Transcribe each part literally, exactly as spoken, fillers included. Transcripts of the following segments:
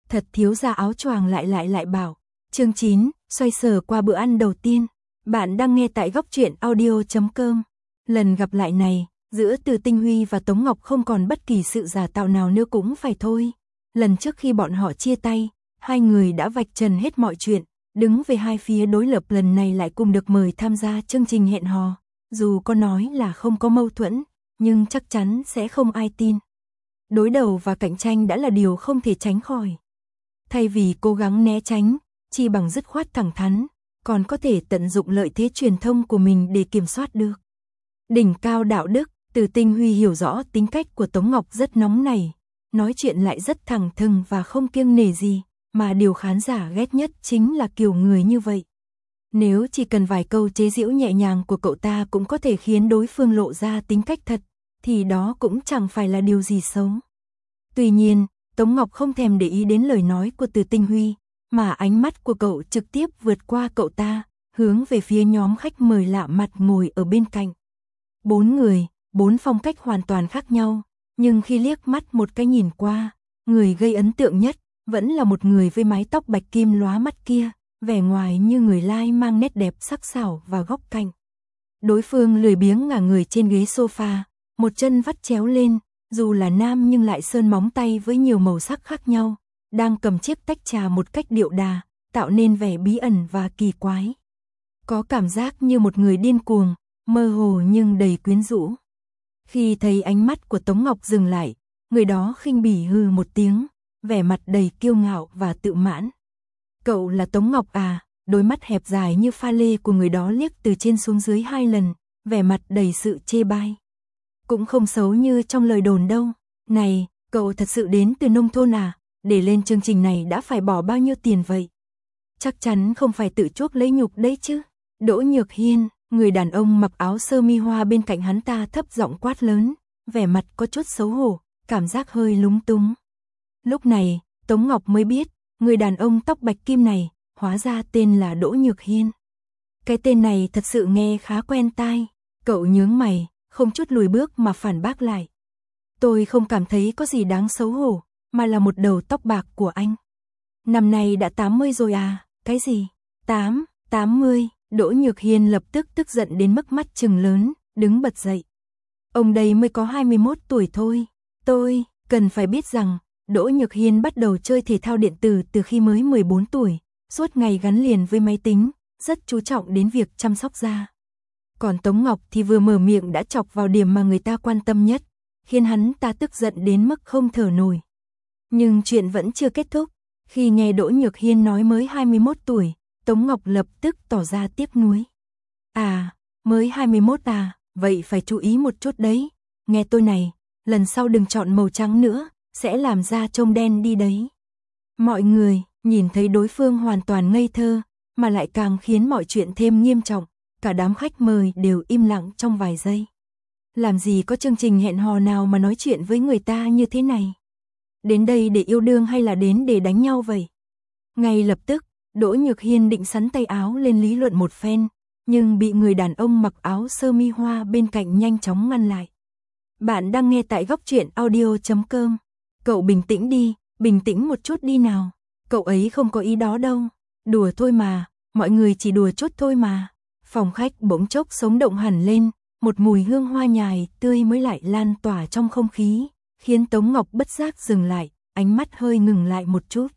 thật thiếu gia áo choàng lại lại lại bảo. Chương chín, xoay sở qua bữa ăn đầu tiên. Bạn đang nghe tại góc truyện audio chấm com. Lần gặp lại này, giữa Từ Tinh Huy và Tống Ngọc không còn bất kỳ sự giả tạo nào nữa cũng phải thôi. Lần trước khi bọn họ chia tay, hai người đã vạch trần hết mọi chuyện, đứng về hai phía đối lập, lần này lại cùng được mời tham gia chương trình hẹn hò. Dù có nói là không có mâu thuẫn, nhưng chắc chắn sẽ không ai tin. Đối đầu và cạnh tranh đã là điều không thể tránh khỏi. Thay vì cố gắng né tránh, chỉ bằng dứt khoát thẳng thắn, còn có thể tận dụng lợi thế truyền thông của mình để kiểm soát được. Đỉnh cao đạo đức, Từ Tinh Huy hiểu rõ tính cách của Tống Ngọc rất nóng nảy, nói chuyện lại rất thẳng thừng và không kiêng nể gì, mà điều khán giả ghét nhất chính là kiểu người như vậy. Nếu chỉ cần vài câu chế giễu nhẹ nhàng của cậu ta cũng có thể khiến đối phương lộ ra tính cách thật, thì đó cũng chẳng phải là điều gì xấu. Tuy nhiên, Tống Ngọc không thèm để ý đến lời nói của Từ Tinh Huy, mà ánh mắt của cậu trực tiếp vượt qua cậu ta, hướng về phía nhóm khách mời lạ mặt ngồi ở bên cạnh. Bốn người, bốn phong cách hoàn toàn khác nhau, nhưng khi liếc mắt một cái nhìn qua, người gây ấn tượng nhất vẫn là một người với mái tóc bạch kim lóa mắt kia, vẻ ngoài như người lai mang nét đẹp sắc sảo và góc cạnh. Đối phương lười biếng ngả người trên ghế sofa, một chân vắt chéo lên, dù là nam nhưng lại sơn móng tay với nhiều màu sắc khác nhau, đang cầm chiếc tách trà một cách điệu đà, tạo nên vẻ bí ẩn và kỳ quái. Có cảm giác như một người điên cuồng, mơ hồ nhưng đầy quyến rũ. Khi thấy ánh mắt của Tống Ngọc dừng lại, người đó khinh bỉ hừ một tiếng, vẻ mặt đầy kiêu ngạo và tự mãn. Cậu là Tống Ngọc à? Đôi mắt hẹp dài như pha lê của người đó liếc từ trên xuống dưới hai lần, vẻ mặt đầy sự chê bai. Cũng không xấu như trong lời đồn đâu. Này, cậu thật sự đến từ nông thôn à? Để lên chương trình này đã phải bỏ bao nhiêu tiền vậy? Chắc chắn không phải tự chuốc lấy nhục đấy chứ. Đỗ Nhược Hiên, người đàn ông mặc áo sơ mi hoa bên cạnh hắn ta thấp giọng quát lớn, vẻ mặt có chút xấu hổ, cảm giác hơi lúng túng. Lúc này, Tống Ngọc mới biết, người đàn ông tóc bạch kim này, hóa ra tên là Đỗ Nhược Hiên. Cái tên này thật sự nghe khá quen tai. Cậu nhướng mày, không chút lùi bước mà phản bác lại. Tôi không cảm thấy có gì đáng xấu hổ, mà là một đầu tóc bạc của anh. Năm nay đã tám mươi rồi à? Cái gì? tám, tám mươi. Đỗ Nhược Hiên lập tức tức giận đến mức mắt trừng lớn, đứng bật dậy. Ông đây mới có hai mươi mốt tuổi thôi. Tôi, cần phải biết rằng, Đỗ Nhược Hiên bắt đầu chơi thể thao điện tử từ khi mới mười bốn tuổi, suốt ngày gắn liền với máy tính, rất chú trọng đến việc chăm sóc da. Còn Tống Ngọc thì vừa mở miệng đã chọc vào điểm mà người ta quan tâm nhất, khiến hắn ta tức giận đến mức không thở nổi. Nhưng chuyện vẫn chưa kết thúc, khi nghe Đỗ Nhược Hiên nói mới hai mươi mốt tuổi, Tống Ngọc lập tức tỏ ra tiếc nuối. À, mới hai mươi mốt à, vậy phải chú ý một chút đấy. Nghe tôi này, lần sau đừng chọn màu trắng nữa, sẽ làm da trông đen đi đấy. Mọi người nhìn thấy đối phương hoàn toàn ngây thơ, mà lại càng khiến mọi chuyện thêm nghiêm trọng. Cả đám khách mời đều im lặng trong vài giây. Làm gì có chương trình hẹn hò nào mà nói chuyện với người ta như thế này? Đến đây để yêu đương hay là đến để đánh nhau vậy? Ngay lập tức, Đỗ Nhược Hiên định sắn tay áo lên lý luận một phen, nhưng bị người đàn ông mặc áo sơ mi hoa bên cạnh nhanh chóng ngăn lại. Bạn đang nghe tại góc truyện audio chấm com. Cậu bình tĩnh đi, bình tĩnh một chút đi nào. Cậu ấy không có ý đó đâu. Đùa thôi mà, mọi người chỉ đùa chút thôi mà. Phòng khách bỗng chốc sống động hẳn lên, một mùi hương hoa nhài tươi mới lại lan tỏa trong không khí, khiến Tống Ngọc bất giác dừng lại, ánh mắt hơi ngừng lại một chút.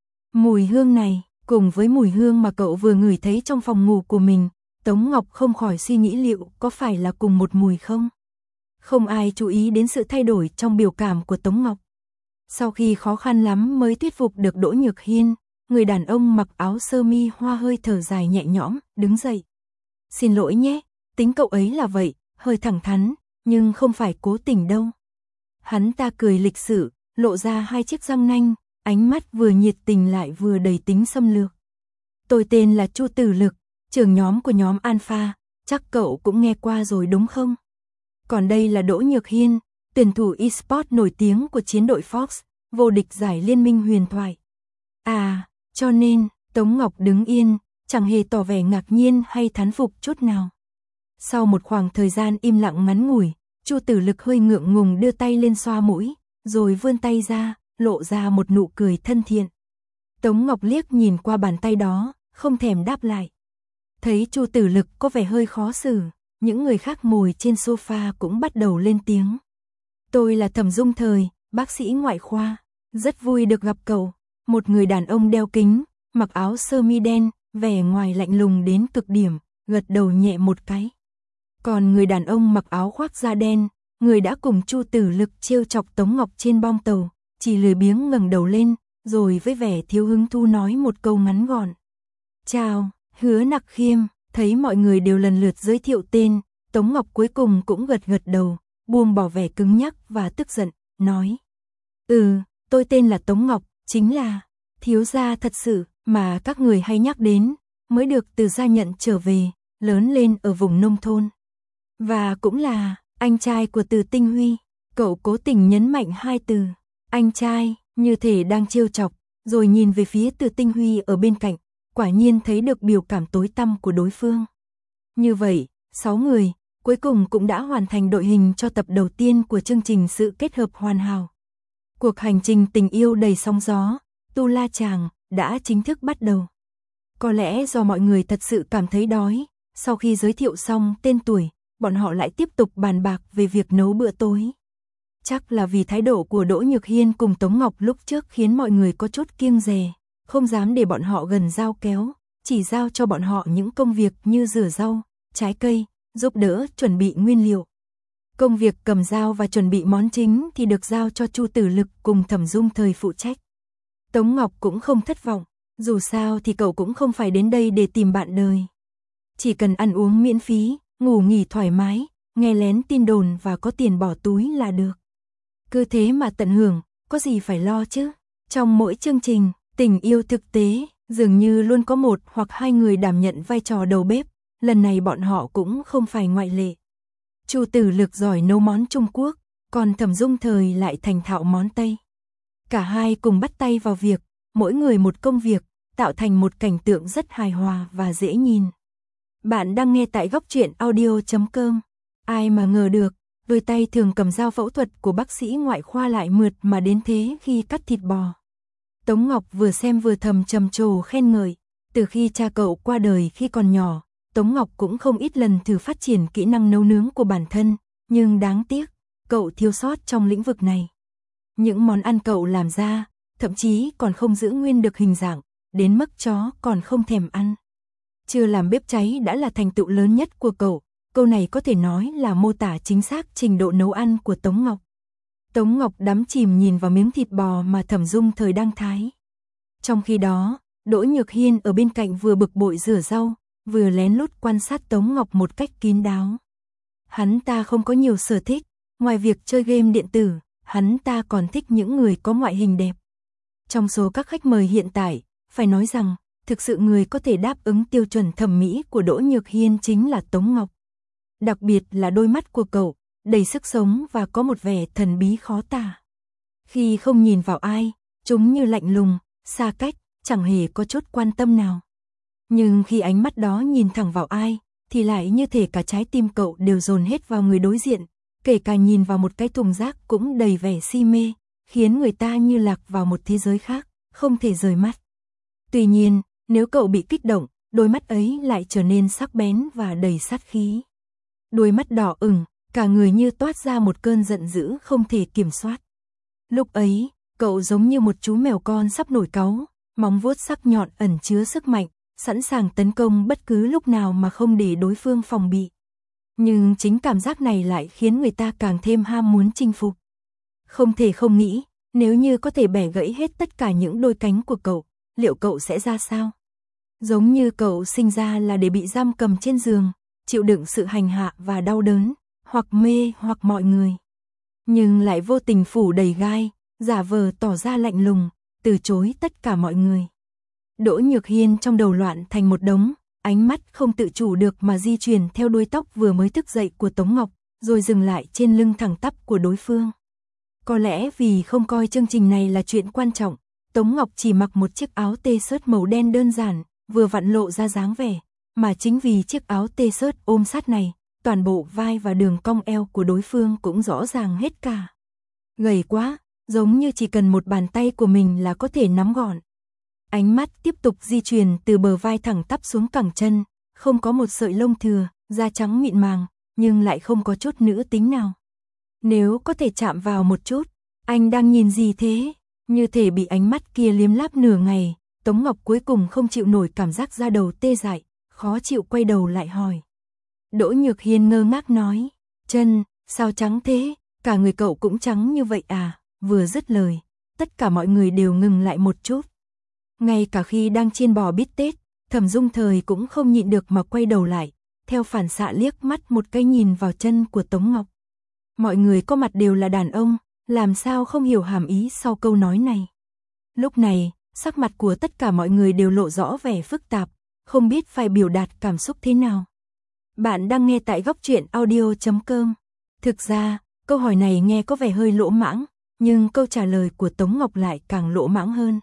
Mùi hương này, cùng với mùi hương mà cậu vừa ngửi thấy trong phòng ngủ của mình, Tống Ngọc không khỏi suy nghĩ liệu có phải là cùng một mùi không? Không ai chú ý đến sự thay đổi trong biểu cảm của Tống Ngọc. Sau khi khó khăn lắm mới thuyết phục được Đỗ Nhược Hiên, người đàn ông mặc áo sơ mi hoa hơi thở dài nhẹ nhõm, đứng dậy. Xin lỗi nhé, tính cậu ấy là vậy, hơi thẳng thắn, nhưng không phải cố tình đâu. Hắn ta cười lịch sự, lộ ra hai chiếc răng nanh, ánh mắt vừa nhiệt tình lại vừa đầy tính xâm lược. Tôi tên là Chu Tử Lực, trưởng nhóm của nhóm Alpha, chắc cậu cũng nghe qua rồi đúng không? Còn đây là Đỗ Nhược Hiên, tuyển thủ e-sport nổi tiếng của chiến đội Fox, vô địch giải Liên minh huyền thoại. À, cho nên, Tống Ngọc đứng yên, chẳng hề tỏ vẻ ngạc nhiên hay thán phục chút nào. Sau một khoảng thời gian im lặng ngắn ngủi, Chu Tử Lực hơi ngượng ngùng đưa tay lên xoa mũi, rồi vươn tay ra, lộ ra một nụ cười thân thiện. Tống Ngọc liếc nhìn qua bàn tay đó, không thèm đáp lại. Thấy Chu Tử Lực có vẻ hơi khó xử, những người khác ngồi trên sofa cũng bắt đầu lên tiếng. Tôi là Thẩm Dung Thời, bác sĩ ngoại khoa, rất vui được gặp cậu. Một người đàn ông đeo kính, mặc áo sơ mi đen, vẻ ngoài lạnh lùng đến cực điểm, gật đầu nhẹ một cái. Còn người đàn ông mặc áo khoác da đen, người đã cùng Chu Tử Lực trêu chọc Tống Ngọc trên bong tàu, chỉ lười biếng ngẩng đầu lên, rồi với vẻ thiếu hứng thú nói một câu ngắn gọn. Chào, Hứa Nặc Khiêm. Thấy mọi người đều lần lượt giới thiệu tên, Tống Ngọc cuối cùng cũng gật gật đầu, buông bỏ vẻ cứng nhắc và tức giận, nói. Ừ, tôi tên là Tống Ngọc, chính là thiếu gia thật sự mà các người hay nhắc đến, mới được từ gia nhận trở về, lớn lên ở vùng nông thôn. Và cũng là anh trai của Từ Tinh Huy. Cậu cố tình nhấn mạnh hai từ, anh trai, như thể đang trêu chọc, rồi nhìn về phía Từ Tinh Huy ở bên cạnh, quả nhiên thấy được biểu cảm tối tăm của đối phương. Như vậy, sáu người, cuối cùng cũng đã hoàn thành đội hình cho tập đầu tiên của chương trình Sự Kết Hợp Hoàn Hảo. Cuộc hành trình tình yêu đầy sóng gió, Tu La Chàng, đã chính thức bắt đầu. Có lẽ do mọi người thật sự cảm thấy đói, sau khi giới thiệu xong tên tuổi, bọn họ lại tiếp tục bàn bạc về việc nấu bữa tối. Chắc là vì thái độ của Đỗ Nhược Hiên cùng Tống Ngọc lúc trước khiến mọi người có chút kiêng dè, không dám để bọn họ gần dao kéo, chỉ giao cho bọn họ những công việc như rửa rau, trái cây, giúp đỡ chuẩn bị nguyên liệu. Công việc cầm dao và chuẩn bị món chính thì được giao cho Chu Tử Lực cùng Thẩm Dung Thời phụ trách. Tống Ngọc cũng không thất vọng, dù sao thì cậu cũng không phải đến đây để tìm bạn đời. Chỉ cần ăn uống miễn phí, ngủ nghỉ thoải mái, nghe lén tin đồn và có tiền bỏ túi là được. Cứ thế mà tận hưởng, có gì phải lo chứ. Trong mỗi chương trình, tình yêu thực tế, dường như luôn có một hoặc hai người đảm nhận vai trò đầu bếp, lần này bọn họ cũng không phải ngoại lệ. Chu Tử Lực giỏi nấu món Trung Quốc, còn Thẩm Dung Thời lại thành thạo món Tây. Cả hai cùng bắt tay vào việc, mỗi người một công việc, tạo thành một cảnh tượng rất hài hòa và dễ nhìn. Bạn đang nghe tại góc truyện audio chấm com. Ai mà ngờ được, đôi tay thường cầm dao phẫu thuật của bác sĩ ngoại khoa lại mượt mà đến thế khi cắt thịt bò. Tống Ngọc vừa xem vừa thầm trầm trồ khen ngợi, từ khi cha cậu qua đời khi còn nhỏ, Tống Ngọc cũng không ít lần thử phát triển kỹ năng nấu nướng của bản thân, nhưng đáng tiếc, cậu thiếu sót trong lĩnh vực này. Những món ăn cậu làm ra, thậm chí còn không giữ nguyên được hình dạng, đến mức chó còn không thèm ăn. Chưa làm bếp cháy đã là thành tựu lớn nhất của cậu, câu này có thể nói là mô tả chính xác trình độ nấu ăn của Tống Ngọc. Tống Ngọc đắm chìm nhìn vào miếng thịt bò mà Thẩm Dung Thời đang thái. Trong khi đó, Đỗ Nhược Hiên ở bên cạnh vừa bực bội rửa rau, vừa lén lút quan sát Tống Ngọc một cách kín đáo. Hắn ta không có nhiều sở thích, ngoài việc chơi game điện tử, hắn ta còn thích những người có ngoại hình đẹp. Trong số các khách mời hiện tại, phải nói rằng, thực sự người có thể đáp ứng tiêu chuẩn thẩm mỹ của Đỗ Nhược Hiên chính là Tống Ngọc. Đặc biệt là đôi mắt của cậu, đầy sức sống và có một vẻ thần bí khó tả. Khi không nhìn vào ai, chúng như lạnh lùng, xa cách, chẳng hề có chút quan tâm nào. Nhưng khi ánh mắt đó nhìn thẳng vào ai, thì lại như thể cả trái tim cậu đều dồn hết vào người đối diện, kể cả nhìn vào một cái thùng rác cũng đầy vẻ si mê, khiến người ta như lạc vào một thế giới khác, không thể rời mắt. Tuy nhiên, nếu cậu bị kích động, đôi mắt ấy lại trở nên sắc bén và đầy sát khí. Đôi mắt đỏ ửng, cả người như toát ra một cơn giận dữ không thể kiểm soát. Lúc ấy, cậu giống như một chú mèo con sắp nổi cáu, móng vuốt sắc nhọn ẩn chứa sức mạnh, sẵn sàng tấn công bất cứ lúc nào mà không để đối phương phòng bị. Nhưng chính cảm giác này lại khiến người ta càng thêm ham muốn chinh phục. Không thể không nghĩ, nếu như có thể bẻ gãy hết tất cả những đôi cánh của cậu, liệu cậu sẽ ra sao? Giống như cậu sinh ra là để bị giam cầm trên giường, chịu đựng sự hành hạ và đau đớn, hoặc mê hoặc mọi người. Nhưng lại vô tình phủ đầy gai, giả vờ tỏ ra lạnh lùng, từ chối tất cả mọi người. Đỗ Nhược Hiên trong đầu loạn thành một đống, ánh mắt không tự chủ được mà di chuyển theo đuôi tóc vừa mới thức dậy của Tống Ngọc, rồi dừng lại trên lưng thẳng tắp của đối phương. Có lẽ vì không coi chương trình này là chuyện quan trọng, Tống Ngọc chỉ mặc một chiếc áo t-shirt màu đen đơn giản, vừa vặn lộ ra dáng vẻ, mà chính vì chiếc áo t-shirt ôm sát này, toàn bộ vai và đường cong eo của đối phương cũng rõ ràng hết cả. Gầy quá, giống như chỉ cần một bàn tay của mình là có thể nắm gọn. Ánh mắt tiếp tục di chuyển từ bờ vai thẳng tắp xuống cẳng chân, không có một sợi lông thừa, da trắng mịn màng, nhưng lại không có chút nữ tính nào. Nếu có thể chạm vào một chút, anh đang nhìn gì thế? Như thể bị ánh mắt kia liếm láp nửa ngày, Tống Ngọc cuối cùng không chịu nổi cảm giác da đầu tê dại, khó chịu quay đầu lại hỏi. Đỗ Nhược Hiên ngơ ngác nói, chân, sao trắng thế, cả người cậu cũng trắng như vậy à? Vừa dứt lời, tất cả mọi người đều ngừng lại một chút. Ngay cả khi đang chiên bò bít tết, Thẩm Dung Thời cũng không nhịn được mà quay đầu lại, theo phản xạ liếc mắt một cái nhìn vào chân của Tống Ngọc. Mọi người có mặt đều là đàn ông, làm sao không hiểu hàm ý sau câu nói này. Lúc này, sắc mặt của tất cả mọi người đều lộ rõ vẻ phức tạp, không biết phải biểu đạt cảm xúc thế nào. Bạn đang nghe tại góc truyện audio chấm com. Thực ra, câu hỏi này nghe có vẻ hơi lỗ mãng, nhưng câu trả lời của Tống Ngọc lại càng lỗ mãng hơn.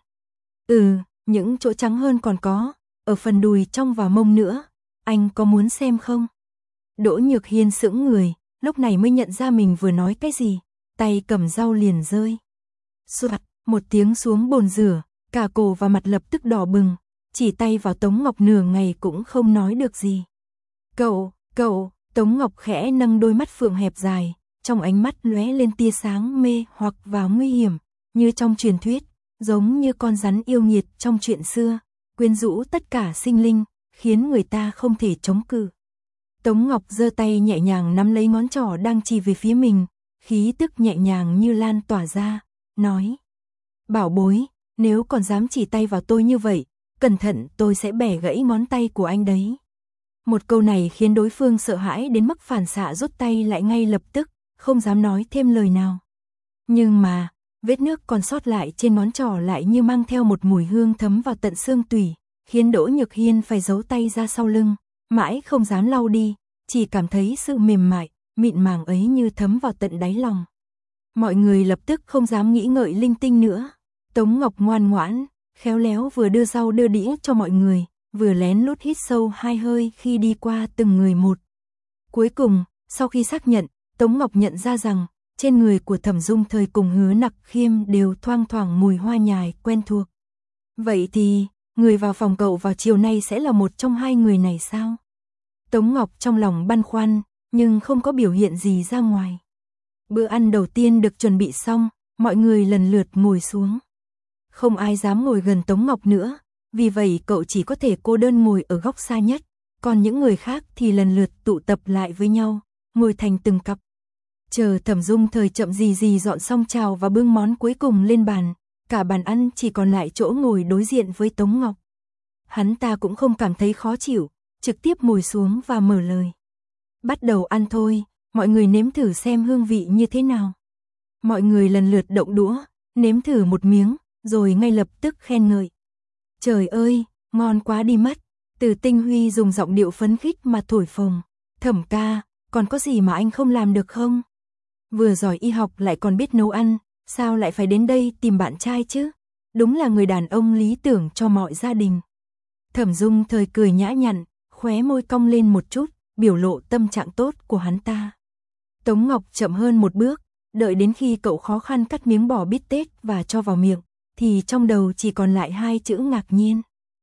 Ừ, những chỗ trắng hơn còn có, ở phần đùi trong và mông nữa, anh có muốn xem không? Đỗ Nhược Hiên sững người, lúc này mới nhận ra mình vừa nói cái gì, tay cầm dao liền rơi. Soạt, một tiếng xuống bồn rửa, cả cổ và mặt lập tức đỏ bừng, chỉ tay vào Tống Ngọc nửa ngày cũng không nói được gì. Cậu, cậu, Tống Ngọc khẽ nâng đôi mắt phượng hẹp dài, trong ánh mắt lóe lên tia sáng mê hoặc và nguy hiểm, như trong truyền thuyết, giống như con rắn yêu nghiệt trong chuyện xưa, quyến rũ tất cả sinh linh, khiến người ta không thể chống cự. Tống Ngọc giơ tay nhẹ nhàng nắm lấy ngón trỏ đang chỉ về phía mình, khí tức nhẹ nhàng như lan tỏa ra, nói. Bảo bối, nếu còn dám chỉ tay vào tôi như vậy, cẩn thận tôi sẽ bẻ gãy ngón tay của anh đấy. Một câu này khiến đối phương sợ hãi đến mức phản xạ rút tay lại ngay lập tức, không dám nói thêm lời nào. Nhưng mà, vết nước còn sót lại trên ngón trỏ lại như mang theo một mùi hương thấm vào tận xương tủy, khiến Đỗ Nhược Hiên phải giấu tay ra sau lưng, mãi không dám lau đi, chỉ cảm thấy sự mềm mại, mịn màng ấy như thấm vào tận đáy lòng. Mọi người lập tức không dám nghĩ ngợi linh tinh nữa. Tống Ngọc ngoan ngoãn, khéo léo vừa đưa rau đưa đĩa cho mọi người, vừa lén lút hít sâu hai hơi khi đi qua từng người một. Cuối cùng, sau khi xác nhận, Tống Ngọc nhận ra rằng, trên người của Thẩm Dung Thời cùng Hứa Nặc Khiêm đều thoang thoảng mùi hoa nhài quen thuộc. Vậy thì, người vào phòng cậu vào chiều nay sẽ là một trong hai người này sao? Tống Ngọc trong lòng băn khoăn, nhưng không có biểu hiện gì ra ngoài. Bữa ăn đầu tiên được chuẩn bị xong, mọi người lần lượt ngồi xuống. Không ai dám ngồi gần Tống Ngọc nữa, vì vậy cậu chỉ có thể cô đơn ngồi ở góc xa nhất, còn những người khác thì lần lượt tụ tập lại với nhau, ngồi thành từng cặp. Chờ Thẩm Dung Thời chậm gì gì dọn xong chào và bưng món cuối cùng lên bàn, cả bàn ăn chỉ còn lại chỗ ngồi đối diện với Tống Ngọc. Hắn ta cũng không cảm thấy khó chịu, trực tiếp ngồi xuống và mở lời. Bắt đầu ăn thôi, mọi người nếm thử xem hương vị như thế nào. Mọi người lần lượt động đũa, nếm thử một miếng, rồi ngay lập tức khen ngợi. Trời ơi, ngon quá đi mất. Từ Tinh Huy dùng giọng điệu phấn khích mà thổi phồng. Thẩm ca, còn có gì mà anh không làm được không? Vừa giỏi y học lại còn biết nấu ăn, sao lại phải đến đây tìm bạn trai chứ? Đúng là người đàn ông lý tưởng cho mọi gia đình. Thẩm Dung Thời cười nhã nhặn, khóe môi cong lên một chút, biểu lộ tâm trạng tốt của hắn ta. Tống Ngọc chậm hơn một bước, đợi đến khi cậu khó khăn cắt miếng bò bít tết và cho vào miệng, thì trong đầu chỉ còn lại hai chữ ngạc nhiên.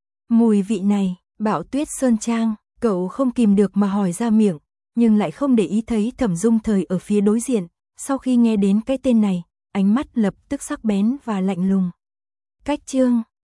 Mùi vị này, Bạo Tuyết Sơn Trang, cậu không kìm được mà hỏi ra miệng, nhưng lại không để ý thấy Thẩm Dung Thời ở phía đối diện, sau khi nghe đến cái tên này, ánh mắt lập tức sắc bén và lạnh lùng. Cách chương